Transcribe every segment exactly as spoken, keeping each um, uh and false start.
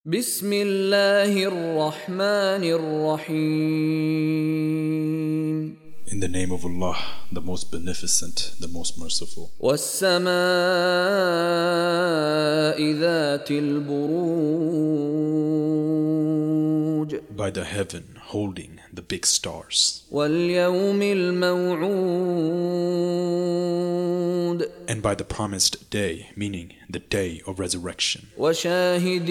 بسم الله الرحمن الرحيم. In the name of Allah, the most beneficent, the most merciful. والسماء ذات البروج. By the heaven holding the big stars. واليوم الموعود. And by the promised day, meaning the day of resurrection. وشاهد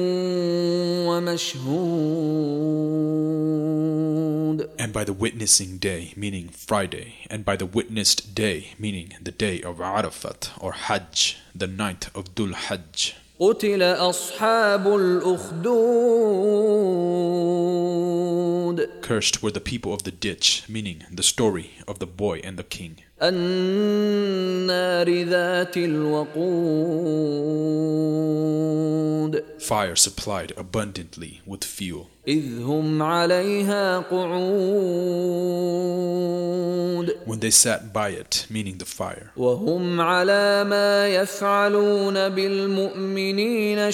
ومشهود. And by the witnessing day, meaning Friday. And by the witnessed day, meaning the day of Arafat or Hajj, the ninth of Dhul Hajj. قتل أصحاب الأخدود. Cursed were the people of the ditch, meaning the story of the boy and the king. النار ذات الوقود. Fire supplied abundantly with fuel. إذ هم عليها قعود. When they sat by it, meaning the fire. وهم على ما يفعلون بالمؤمنين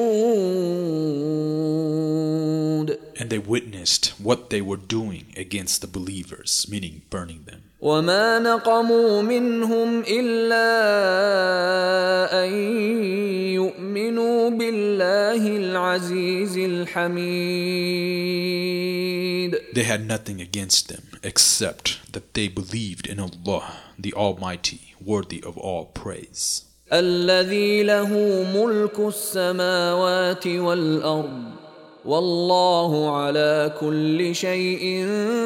شهود. And they witnessed what they were doing against the believers, meaning burning them. وما نقموا منهم إلا أن يؤمنوا بالله العزيز الحميد. They had nothing against them except that they believed in Allah, the Almighty, worthy of all praise. الذي له ملك السماوات والأرض والله على كل شيء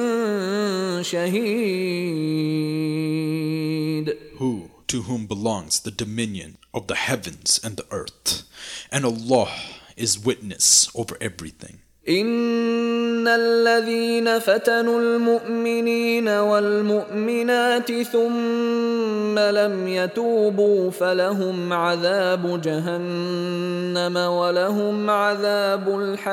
شهيد. Who, to whom belongs the dominion of the heavens and the earth, and Allah is witness over everything. إن الذين فتنوا المؤمنين والمؤمنات ثم لم يتوبوا فلهم عذاب جهنم ولهم عذاب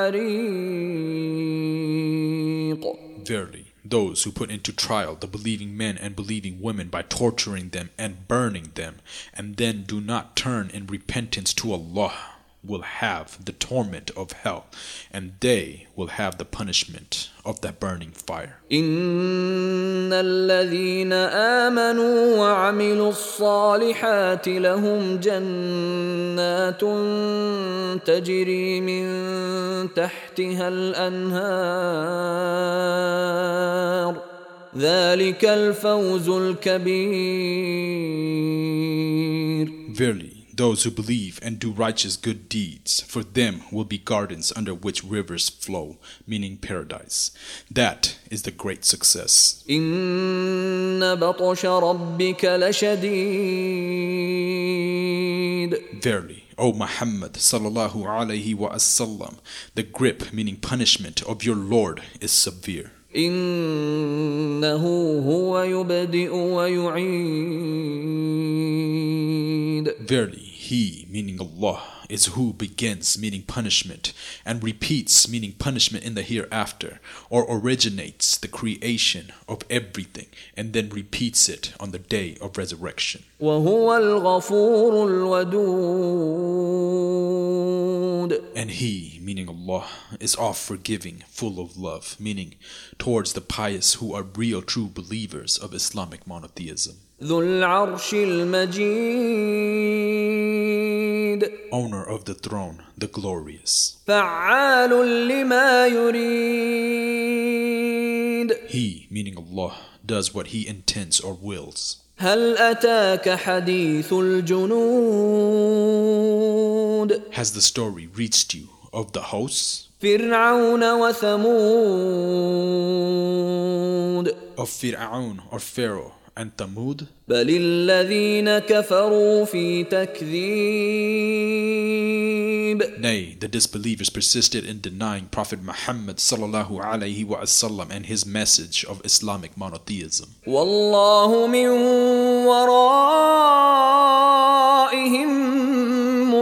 الحريق. Verily, those who put into trial the believing men and believing women by torturing them and burning them, and then do not turn in repentance to Allah, will have the torment of hell, and they will have the punishment of that burning fire. إن الذين آمنوا وعملوا الصالحات لهم جنات تجري من تحتها الأنهار ذلك الفوز الكبير. Verily, those who believe and do righteous good deeds, for them will be gardens under which rivers flow, meaning paradise. That is the great success. إن بطش ربك لشديد. Verily, O Muhammad sallallahu alaihi wasallam, the grip, meaning punishment, of your Lord is severe. إنه هو يبدئ ويعيد. Verily, He, meaning Allah, is who begins, meaning punishment, and repeats, meaning punishment in the hereafter, or originates the creation of everything, and then repeats it on the day of resurrection. وهو الغفور الودود. And He, meaning Allah, is all forgiving, full of love, meaning towards the pious who are real true believers of Islamic monotheism. ذو العرش المجيد. Owner of the throne, the glorious. فعال لما يريد. He, meaning Allah, does what He intends or wills. هل أتاك حديث الجنود. Has the story reached you of the hosts? فرعون وثمود. Of Fir'aun or Pharaoh and Thamud? بل الذين كفروا في تكذيب. Nay, the disbelievers persisted in denying Prophet Muhammad sallallahu alaihi wasallam and his message of Islamic monotheism. والله من ورائهم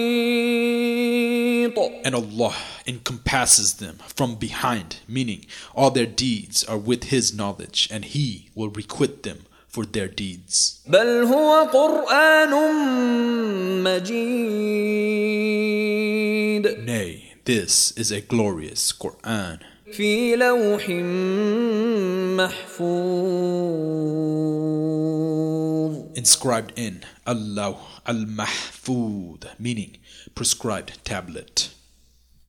محيط. And Allah encompasses them from behind, meaning all their deeds are with His knowledge, and He will requite them for their deeds. بل هو قرآن مجيد. Nay, This is a glorious Quran. في لوح محفوظ. Inscribed in Allah al-Mahfud, meaning prescribed tablet.